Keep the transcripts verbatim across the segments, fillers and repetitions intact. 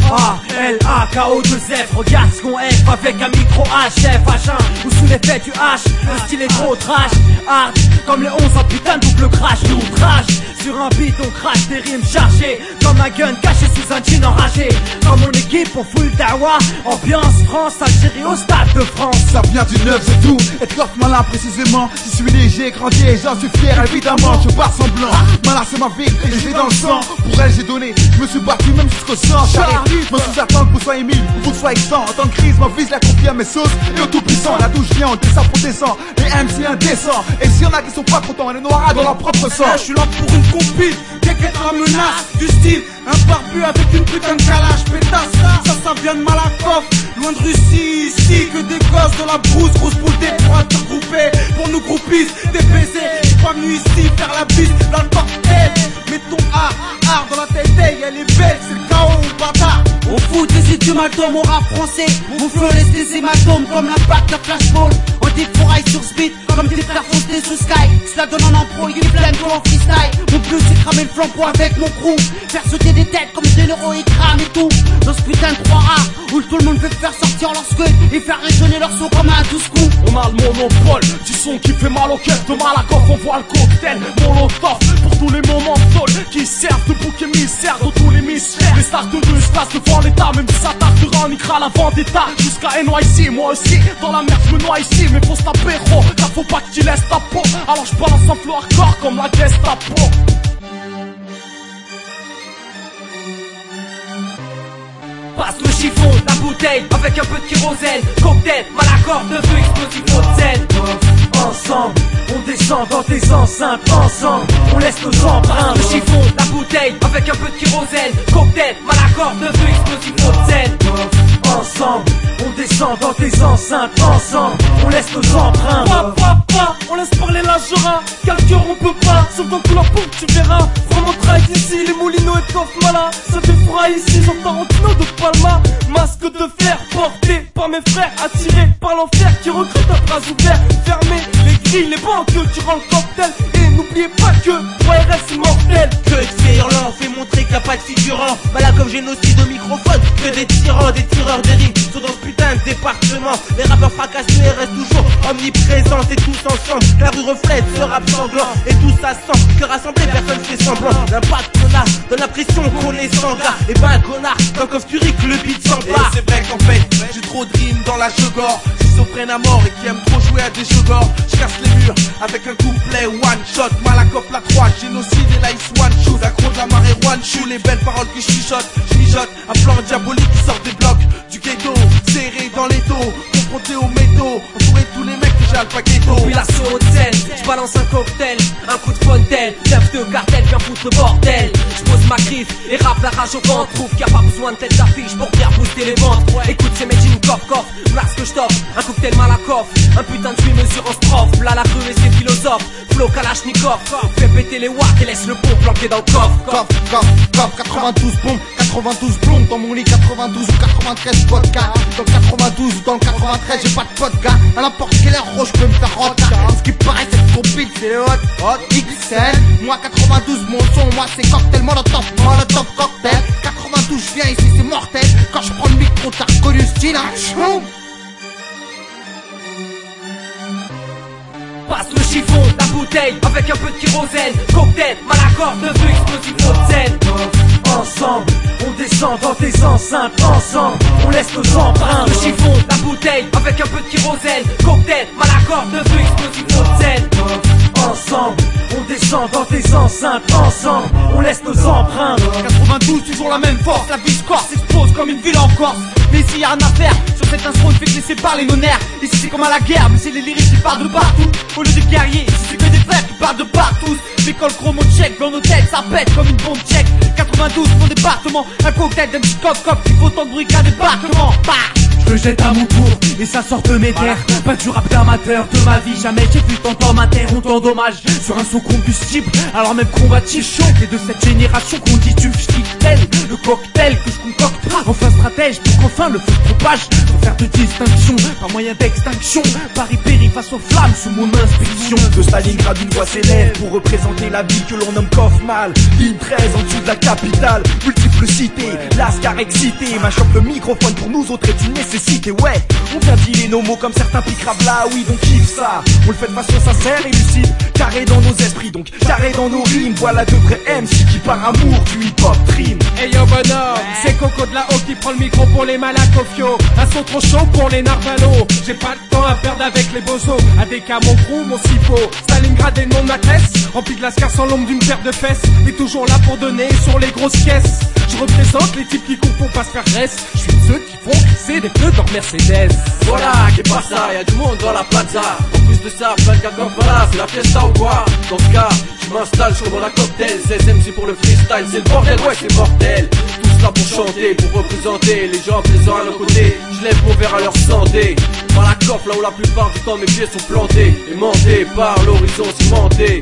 A L A K O deux F. Regarde ce qu'on F avec un micro H F H un ou sous l'effet du H. Le style est trop trash, hard comme les onze en putain de double crash. Nous trash sur un beat, on crache des rimes chargées comme un gun caché sous un jean enragé. Comme mon équipe, on fout le dawa. Ambiance France, Algérie au stade de France. Ça vient du neuf, c'est tout. Être coff malin précisément. Si je suis léger, grandi, j'en suis fier évidemment. Je pars semblant. Malin c'est ma vie et je l'ai dans le sang. Pour elle j'ai donné, je me suis battu même jusqu'au sang. J'arrive, je me suis attendre que vous soyez mille ou vous soyez cent. En temps de crise, ma vise la confie à mes sauces et au tout puissant. La douche vient, on dit ça pour descend. Les M C indécents. Et s'il y en a qui sont pas contents, les noirs dans leur propre sang. Je suis là pour une compile, quelqu'un la menace. Du style, un barbu avec une putain de calage. Pétasse, ça, ça vient de Malakoff. Loin de Russie, ici que des gosses de la brousse. Grosse boule des proies te regrouper pour nous groupistes, des baisers. J'suis pas venu ici faire la bise dans le bordel. Mets ton A, A dans la tête, elle est belle, c'est le chaos, bâtard. On fout des ultimatums au rap français. Mon flow laisse des hématomes comme la batte de flashball. On défouraille sur speed comme des frères fontés sous sky. Cela donne en impro, il est plein de en freestyle. Mon plus c'est cramer le flambeau avec mon crew. Faire sauter des têtes comme des neuros et crame et tout. Dans ce putain de trois A où tout le monde veut faire sortir leur squid et faire résonner leur son comme un douze coups. On a le monopole du son qui fait mal au cœur. De Malakoff on voit le cocktail Molotov pour tous les moments de sol qui servent de bouc émissaire dans tous les mystères. Les stars de deux stars devant l'état, même si ça tarde on ira la vendetta jusqu'à N Y C. Moi aussi dans la merde je me noie ici, mais faut se taper gros car faut pas que tu laisses ta peau. Alors je balance un flow hardcore comme la Gestapo. Passe le chiffon, la bouteille avec un peu de kérosène. Cocktail, Malakoff, de feu explosif, haute scène. Ensemble, on descend dans tes enceintes. Ensemble, on laisse nos empreintes. Le chiffon, la bouteille avec un peu de kérosène. Cocktail, Malakoff, de feu explosif, haute scène. Ensemble, on descend dans tes enceintes. Ensemble, on laisse nos empreintes. Pas, pas, pas, on laisse parler la Jura. Calcure on peut pas, sauf dans tout leur pompe tu verras. Vraiment traite ici, les moulineaux et Koff Mala. Ça te fera ici, j'entends Tarantino de Palma. Masque de fer porté par mes frères, attiré par l'enfer qui recrute à bras ouverts. Fermez les grilles, les banques durant le cocktail. Et n'oubliez pas que trois R S c'est mortel. Que de fait hurlant, fait montrer qu'il n'y a pas de figurant. Voilà comme génocide au microphone. Que des tyrans, des tireurs de rimes sont dans ce putain de département. Les rappeurs fracassés restent toujours omniprésents. C'est tous ensemble, la rue reflète ce rap sanglant. Et tout ça sent que rassemblé personne fait semblant. L'impact qu'on a, donne l'impression qu'on est sans gars. Et ben connard, tant qu'off tu ris que le beat s'empare. Et c'est vrai qu'en fait, j'ai trop de rimes dans la chegor. Schizophrène à mort et qui aime trop jouer à des chegors. Je casse les murs avec un couplet one shot. Malakoff la croix, génocide et là il se one shoot. Accro de la marée one shoot, les belles paroles que je chuchote. Je mijote, un plan diabolique qui sort des blocs du ghetto. Serré dans les dos, confronté aux métaux. Entouré de tous les mecs que j'ai alpha ghetto. Puis la haute scène, je balance un cocktail, un coup de fontaine, neuf de cartel, viens foutre le bordel. Je pose ma griffe et rappe la rage au ventre. Trouve qu'il n'y a pas besoin de tête d'affiche pour faire booster les ventes. Écoute c'est made in coff coff, voilà ce que je t'offre. Un cocktail Malakoff, un putain de demi-mesure en strophe. Là la rue et ses philosophes, flow Kalachnikov. Fais péter les watts et laisse le pont planqué dans le coffre. Coff, coff, coff, quatre-vingt-douze bombes, quatre-vingt-douze plombes dans mon lit, quatre-vingt-douze ou quatre-vingt-treize vodka. Dans le quatre-vingt-douze ou dans le quatre-vingt-treize, j'ai pas de vodka. À n'importe quelle heure, gros, je peux me faire rock. Ce qui paraît, cette compile, c'est le hot, hot X L. Moi, quatre-vingt-douze, mon son, moi, c'est cocktail, molotov, molotov, cocktail. quatre-vingt-douze, je viens ici, c'est mortel. Quand je prends le micro, t'as reconnu le style, hein. Passe le chiffon, la bouteille avec un peu de kérosène. Cocktail, Malakoff, de feu explosif, haute scène. Ensemble, on descend dans tes enceintes. Ensemble, on laisse nos empreintes. Le chiffon, la bouteille avec un peu de kérosène. Cocktail, Malakoff, de feu explosif, haute scène. Ensemble, on descend dans tes enceintes. Ensemble, on laisse nos empreintes. quatre-vingt-douze, toujours la même force. La vie corse explose comme une ville en Corse. Mais ici y'a rien à faire, sur cet instru on ne fait que laisser parler nos nerfs. Ici c'est comme à la guerre, mais c'est les lyriques qui parlent de partout. Au lieu des guerriers, ici c'est que des frères qui parlent de partout. Mais quand le chromo check dans nos têtes, ça pète comme une bombe check. quatre-vingt-douze, mon département, un cocktail d'un petit coq-coq qui faut tant de bruit qu'un débarquement. Bah, je le jette à mon tour et ça sort de mes terres. Pas du rap d'amateur de ma vie, jamais j'ai vu tant d'hommes interrompre dommage sur un son combustible, alors même combatif chaud. Et de cette génération qu'on dit tu tel le cocktail que je concocte, enfin stratège pour qu'enfin le feu se propage, pour faire de distinction par moyen d'extinction, Paris périt face aux flammes sous mon inspection. De Stalingrad une voix s'élève pour représenter la ville que l'on nomme Kaufmal. Ligne treize en dessous de la capitale, multiples cités, lascar excité, ma chope le microphone pour nous autres est une nécessité. Ouais, on vient dealer nos mots comme certains piquent là, oui donc kiffe ça. On le fait de façon sincère et lucide, carré dans nos esprits donc carré dans nos rimes. Voilà de vrais M C qui par amour du hip hop trim. Hey yo bonhomme, c'est Coco de la haut qui prend le micro pour les malacofio. Un son trop chaud pour les narvalos. J'ai pas le temps à perdre avec les bozos. A D K mon crew, mon cipo. Stalingrad est le nom de ma tresse. Rempli de lascar sans l'ombre d'une paire de fesses. Et toujours là pour donner sur les grosses caisses. Je représente les types qui courent pour pas se faire graisse. Je suis de ceux qui font glisser des pneus dans Mercedes. Voilà, qu'est pas ça, y'a du monde dans la plaza. En plus de ça, vingt-quatre comme voilà, c'est la fiesta ou quoi? Dans ce cas, je m'installe, je commande un cocktail. seize M C pour le freestyle, c'est le bordel, ouais c'est mortel. Tous là pour chanter, pour représenter les gens présents à nos côtés. Je lève mon verre à leur santé. Par la coffre, là où la plupart du temps mes pieds sont plantés. Aimantés par l'horizon cimenté.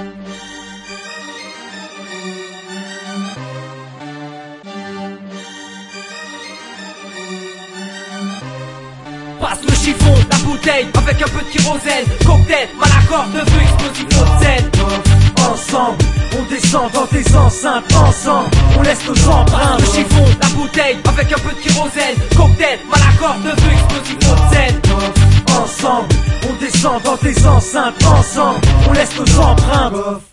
Passe le chiffon, la bouteille, avec un peu de kérosène. Cocktail, mal accord, de feu, explosif, haute scène. Ensemble, on descend dans tes enceintes. Ensemble, on laisse nos empreintes. Le chiffon, la bouteille, avec un peu de kérosène. Cocktail, mal accord, de feu, explosif, haute scène. Ensemble, on descend dans tes enceintes. Ensemble, on laisse nos empreintes.